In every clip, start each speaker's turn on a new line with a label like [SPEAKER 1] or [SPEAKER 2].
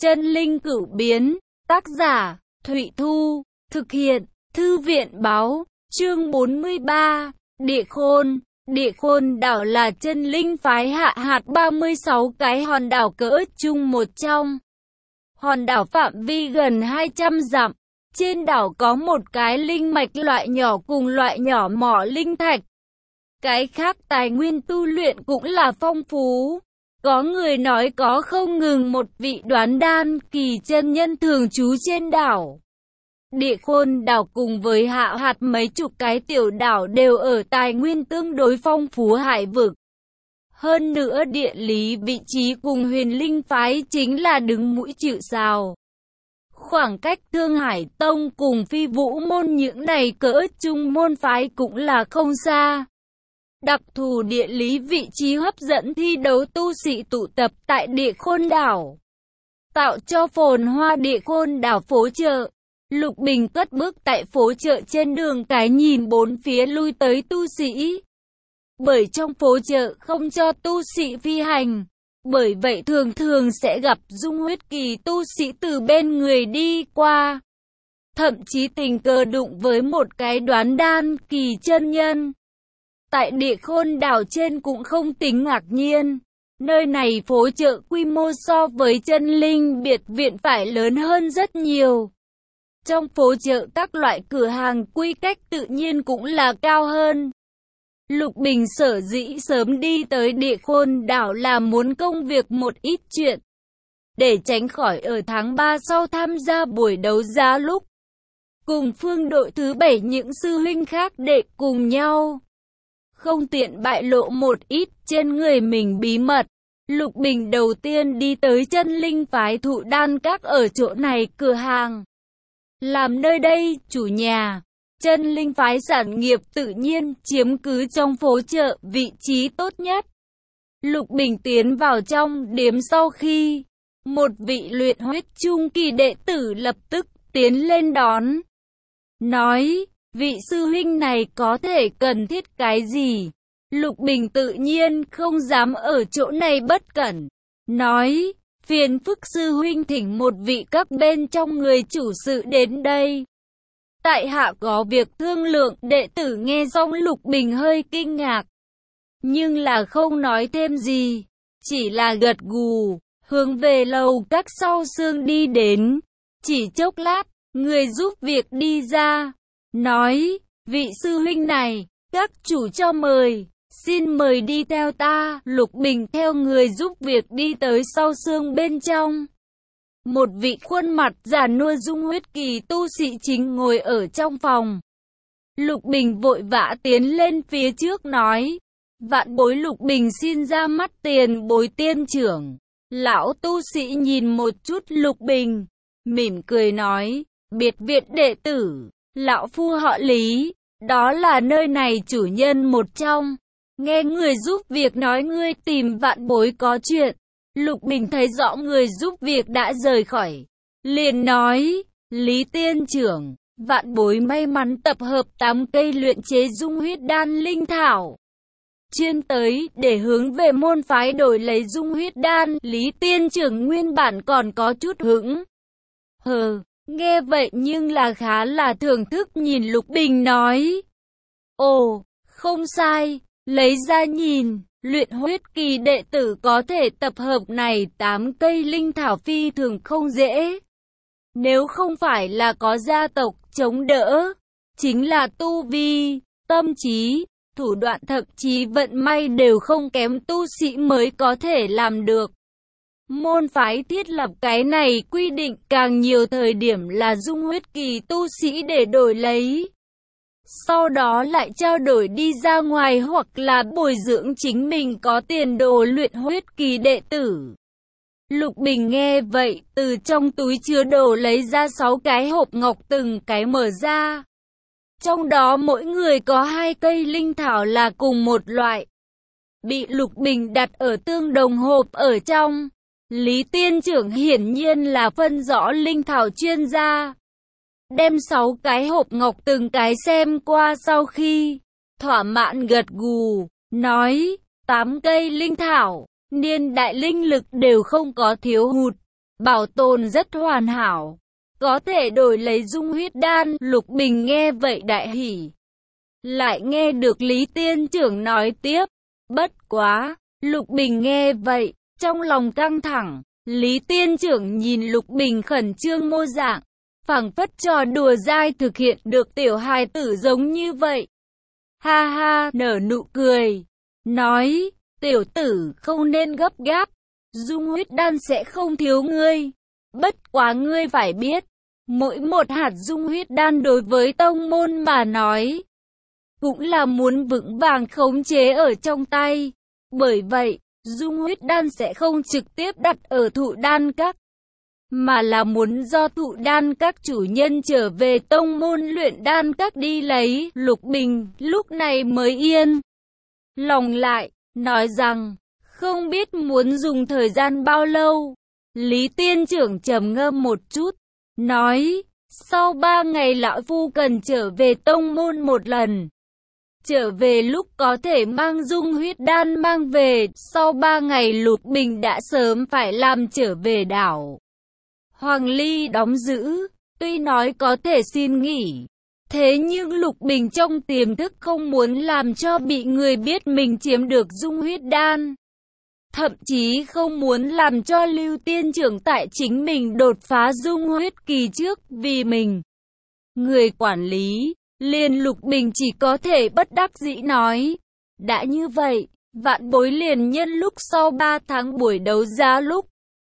[SPEAKER 1] Chân linh cửu biến, tác giả, Thụy Thu, thực hiện, Thư viện báo, chương 43, Địa Khôn. Địa Khôn đảo là chân linh phái hạ hạt 36 cái hòn đảo cỡ chung một trong. Hòn đảo phạm vi gần 200 dặm. Trên đảo có một cái linh mạch loại nhỏ cùng loại nhỏ mỏ linh thạch. Cái khác tài nguyên tu luyện cũng là phong phú. Có người nói có không ngừng một vị đoán đan kỳ chân nhân thường trú trên đảo. Địa Khôn đảo cùng với hạ hạt mấy chục cái tiểu đảo đều ở tài nguyên tương đối phong phú hải vực. Hơn nữa địa lý vị trí cùng huyền linh phái chính là đứng mũi chịu sào. Khoảng cách Thương Hải Tông cùng Phi Vũ Môn những này cỡ chung môn phái cũng là không xa. Đặc thù địa lý vị trí hấp dẫn thi đấu tu sĩ tụ tập tại Địa Khôn đảo, tạo cho phồn hoa Địa Khôn đảo phố chợ. Lục Bình cất bước tại phố chợ trên đường cái nhìn bốn phía lui tới tu sĩ. Bởi trong phố chợ không cho tu sĩ phi hành, bởi vậy thường thường sẽ gặp dung huyết kỳ tu sĩ từ bên người đi qua. Thậm chí tình cờ đụng với một cái đoán đan kỳ chân nhân. Tại Địa Khôn đảo trên cũng không tính ngạc nhiên. Nơi này phố chợ quy mô so với chân linh biệt viện phải lớn hơn rất nhiều. Trong phố chợ các loại cửa hàng quy cách tự nhiên cũng là cao hơn. Lục Bình sở dĩ sớm đi tới Địa Khôn đảo là muốn công việc một ít chuyện, để tránh khỏi ở tháng 3 sau tham gia buổi đấu giá lúc cùng phương đội thứ 7 những sư huynh khác để cùng nhau. Không tiện bại lộ một ít trên người mình bí mật. Lục Bình đầu tiên đi tới chân linh phái Thụ Đan Các ở chỗ này cửa hàng. Làm nơi đây chủ nhà, chân linh phái sản nghiệp tự nhiên chiếm cứ trong phố chợ vị trí tốt nhất. Lục Bình tiến vào trong điếm sau khi một vị luyện huyết trung kỳ đệ tử lập tức tiến lên đón. Nói, vị sư huynh này có thể cần thiết cái gì? Lục Bình tự nhiên không dám ở chỗ này bất cẩn. Nói, phiền phức sư huynh thỉnh một vị các bên trong người chủ sự đến đây. Tại hạ có việc thương lượng. Đệ tử nghe xong Lục Bình hơi kinh ngạc, nhưng là không nói thêm gì, chỉ là gật gù, hướng về lầu các sau sương đi đến. Chỉ chốc lát, người giúp việc đi ra, nói, vị sư huynh này, các chủ cho mời, xin mời đi theo ta. Lục Bình theo người giúp việc đi tới sau sương bên trong. Một vị khuôn mặt già nua dung huyết kỳ tu sĩ chính ngồi ở trong phòng. Lục Bình vội vã tiến lên phía trước nói, vạn bối Lục Bình xin ra mắt tiền bối tiên trưởng. Lão tu sĩ nhìn một chút Lục Bình, mỉm cười nói, biệt viện đệ tử, lão phu họ Lý, đó là nơi này chủ nhân một trong. Nghe người giúp việc nói ngươi tìm vạn bối có chuyện. Lục Bình thấy rõ người giúp việc đã rời khỏi, liền nói, Lý tiên trưởng, vạn bối may mắn tập hợp 8 cây luyện chế dung huyết đan linh thảo, chuyên tới để hướng về môn phái đổi lấy dung huyết đan. Lý tiên trưởng nguyên bản còn có chút hững hờ, nghe vậy nhưng là khá là thưởng thức nhìn Lục Bình nói, ồ, không sai, lấy ra nhìn. Luyện huyết kỳ đệ tử có thể tập hợp này 8 cây linh thảo phi thường không dễ. Nếu không phải là có gia tộc chống đỡ, chính là tu vi, tâm trí, thủ đoạn thậm chí vận may đều không kém tu sĩ mới có thể làm được. Môn phái thiết lập cái này quy định càng nhiều thời điểm là dung huyết kỳ tu sĩ để đổi lấy. Sau đó lại trao đổi đi ra ngoài hoặc là bồi dưỡng chính mình có tiền đồ luyện huyết kỳ đệ tử. Lục Bình nghe vậy, từ trong túi chứa đồ lấy ra 6 cái hộp ngọc từng cái mở ra. Trong đó mỗi người có 2 cây linh thảo là cùng một loại, bị Lục Bình đặt ở tương đồng hộp ở trong. Lý tiên trưởng hiển nhiên là phân rõ linh thảo chuyên gia. Đem 6 cái hộp ngọc từng cái xem qua sau khi thỏa mãn gật gù, nói, 8 cây linh thảo, niên đại linh lực đều không có thiếu hụt. bảo tồn rất hoàn hảo, có thể đổi lấy dung huyết đan. Lục Bình nghe vậy đại hỉ. Lại nghe được Lý Tiên Trưởng nói tiếp. Bất quá, Lục Bình nghe vậy, trong lòng căng thẳng. Lý Tiên Trưởng nhìn Lục Bình khẩn trương mô dạng, phảng phất trò đùa dai thực hiện được tiểu hài tử giống như vậy. Ha ha, nở nụ cười, nói, tiểu tử không nên gấp gáp, dung huyết đan sẽ không thiếu ngươi. Bất quá ngươi phải biết, mỗi một hạt dung huyết đan đối với tông môn mà nói, cũng là muốn vững vàng khống chế ở trong tay. Bởi vậy, dung huyết đan sẽ không trực tiếp đặt ở thụ đan các, mà là muốn do thụ đan các chủ nhân trở về tông môn luyện đan các đi lấy. Lục Bình lúc này mới yên lòng lại, nói rằng, không biết muốn dùng thời gian bao lâu. Lý Tiên Trưởng trầm ngâm một chút, nói, sau 3 ngày lão phu cần trở về tông môn một lần. Trở về lúc có thể mang dung huyết đan mang về. Sau 3 ngày Lục Bình đã sớm phải làm trở về đảo Hoàng Ly đóng giữ. Tuy nói có thể xin nghỉ, thế nhưng Lục Bình trong tiềm thức không muốn làm cho bị người biết mình chiếm được dung huyết đan. Thậm chí không muốn làm cho Lưu Tiên Trưởng tại chính mình đột phá dung huyết kỳ trước vì mình. Người quản lý, liền Lục Bình chỉ có thể bất đắc dĩ nói. Đã như vậy, vạn bối liền nhân lúc sau 3 tháng buổi đấu giá lúc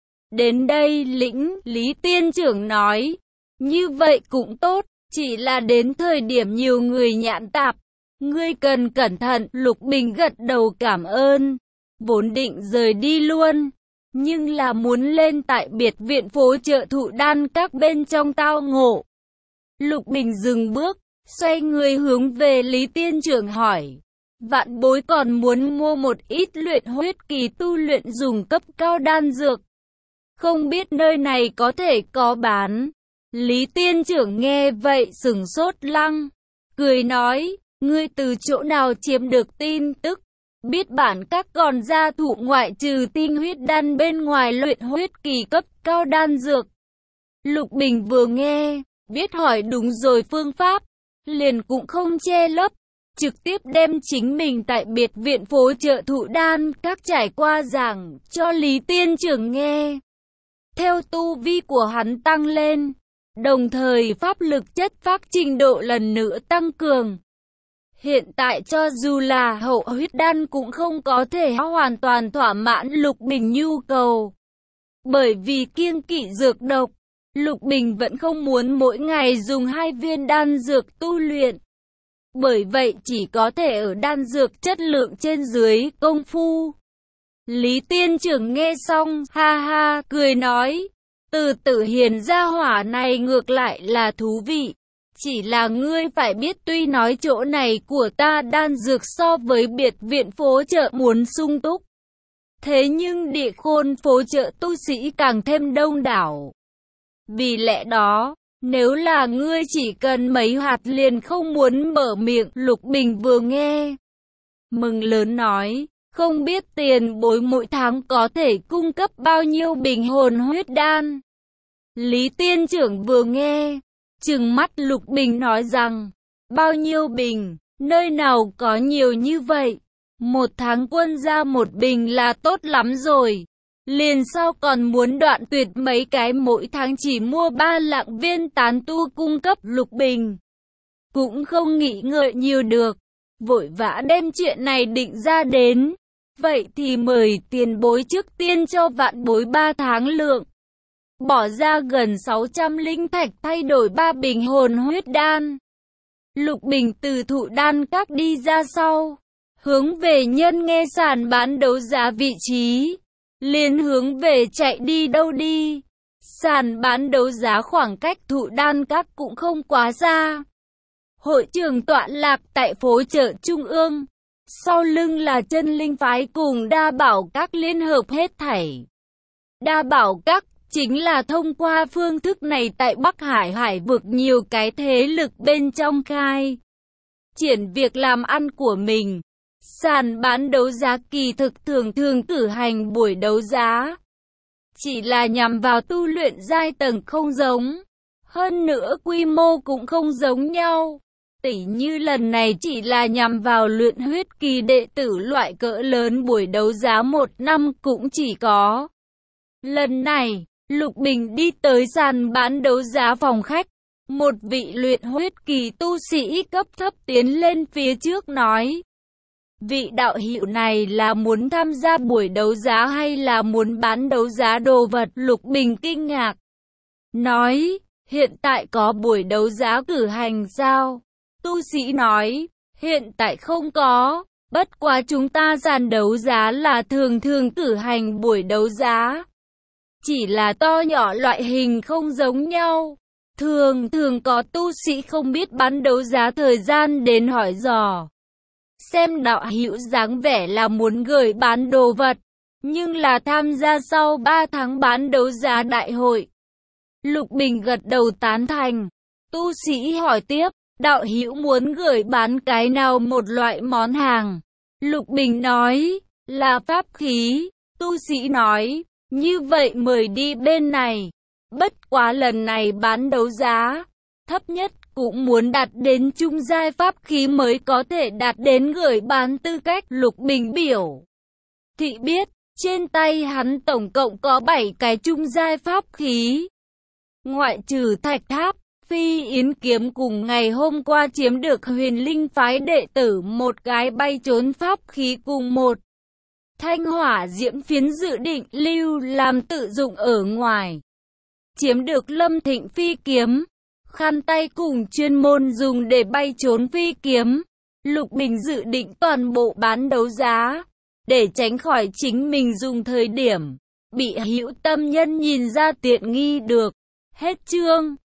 [SPEAKER 1] đến đây lĩnh. Lý Tiên Trưởng nói, như vậy cũng tốt, chỉ là đến thời điểm nhiều người nhạn tạp, ngươi cần cẩn thận. Lục Bình gật đầu cảm ơn, vốn định rời đi luôn, nhưng là muốn lên tại biệt viện phố chợ thụ đan các bên trong tao ngộ. Lục Bình dừng bước, xoay người hướng về Lý Tiên Trưởng hỏi, vạn bối còn muốn mua một ít luyện huyết kỳ tu luyện dùng cấp cao đan dược, không biết nơi này có thể có bán. Lý Tiên Trưởng nghe vậy sửng sốt lăng, cười nói, ngươi từ chỗ nào chiếm được tin tức, biết bản các còn gia thụ ngoại trừ tinh huyết đan bên ngoài luyện huyết kỳ cấp cao đan dược. Lục Bình vừa nghe, biết hỏi đúng rồi phương pháp, liền cũng không che lấp, trực tiếp đem chính mình tại biệt viện phố chợ thụ đan các trải qua giảng cho Lý Tiên Trưởng nghe. Theo tu vi của hắn tăng lên, đồng thời pháp lực chất phác trình độ lần nữa tăng cường. Hiện tại cho dù là hậu huyết đan cũng không có thể hoàn toàn thỏa mãn Lục Bình nhu cầu. Bởi vì kiêng kỵ dược độc, Lục Bình vẫn không muốn mỗi ngày dùng 2 viên đan dược tu luyện. Bởi vậy chỉ có thể ở đan dược chất lượng trên dưới công phu. Lý Tiên Trưởng nghe xong, ha ha, cười nói, từ Tử Hiền gia hỏa này ngược lại là thú vị. Chỉ là ngươi phải biết tuy nói chỗ này của ta đan dược so với biệt viện phố chợ muốn sung túc. Thế nhưng Địa Khôn phố chợ tu sĩ càng thêm đông đảo. Vì lẽ đó, nếu là ngươi chỉ cần mấy hạt liền không muốn mở miệng. Lục Bình vừa nghe, mừng lớn nói, không biết tiền bối mỗi tháng có thể cung cấp bao nhiêu bình hồn huyết đan. Lý Tiên Trưởng vừa nghe, trừng mắt Lục Bình nói rằng, bao nhiêu bình, nơi nào có nhiều như vậy, 1 tháng quân ra 1 bình là tốt lắm rồi. Liền sao còn muốn đoạn tuyệt mấy cái mỗi tháng chỉ mua 3 lạng viên tán tu cung cấp. Lục Bình cũng không nghĩ ngợi nhiều được, vội vã đem chuyện này định ra đến. Vậy thì mời tiền bối trước tiên cho vạn bối 3 tháng lượng, bỏ ra gần 600 linh thạch thay đổi 3 bình hồn huyết đan. Lục Bình từ thụ đan các đi ra sau, hướng về nhân nghe sàn bán đấu giá vị trí, liền hướng về chạy đi đâu đi. Sàn bán đấu giá khoảng cách thụ đan các cũng không quá xa. Hội trường tọa lạc tại phố chợ Trung ương, sau lưng là Chân Linh phái cùng Đa Bảo các liên hợp hết thảy. Đa Bảo các chính là thông qua phương thức này tại Bắc Hải hải vực nhiều cái thế lực bên trong khai triển việc làm ăn của mình. Sàn bán đấu giá kỳ thực thường cử hành buổi đấu giá, chỉ là nhằm vào tu luyện giai tầng không giống. Hơn nữa quy mô cũng không giống nhau. Tỉ như lần này chỉ là nhằm vào luyện huyết kỳ đệ tử loại cỡ lớn, buổi đấu giá 1 năm cũng chỉ có. Lần này, Lục Bình đi tới sàn bán đấu giá phòng khách. Một vị luyện huyết kỳ tu sĩ cấp thấp tiến lên phía trước nói. Vị đạo hữu này là muốn tham gia buổi đấu giá hay là muốn bán đấu giá đồ vật? Lục Bình kinh ngạc. Nói, hiện tại có buổi đấu giá cử hành sao? Tu sĩ nói, hiện tại không có, bất quá chúng ta sàn đấu giá là thường cử hành buổi đấu giá. Chỉ là to nhỏ loại hình không giống nhau. Thường có tu sĩ không biết bán đấu giá thời gian đến hỏi dò. Xem đạo hữu dáng vẻ là muốn gửi bán đồ vật, nhưng là tham gia sau 3 tháng bán đấu giá đại hội. Lục Bình gật đầu tán thành. Tu sĩ hỏi tiếp, đạo hữu muốn gửi bán cái nào một loại món hàng? Lục Bình nói, là pháp khí. Tu sĩ nói, như vậy mời đi bên này. Bất quá lần này bán đấu giá, thấp nhất cũng muốn đạt đến trung giai pháp khí mới có thể đạt đến gửi bán tư cách. Lục Bình biểu thị biết, trên tay hắn tổng cộng có 7 cái trung giai pháp khí. Ngoại trừ thạch tháp, phi yến kiếm cùng ngày hôm qua chiếm được huyền linh phái đệ tử một cái bay trốn pháp khí cùng một thanh hỏa diễm phiến dự định lưu làm tự dụng ở ngoài. Chiếm được Lâm Thịnh phi kiếm, khăn tay cùng chuyên môn dùng để bay trốn phi kiếm. Lục Bình dự định toàn bộ bán đấu giá, để tránh khỏi chính mình dùng thời điểm bị hữu tâm nhân nhìn ra tiện nghi được. Hết chương.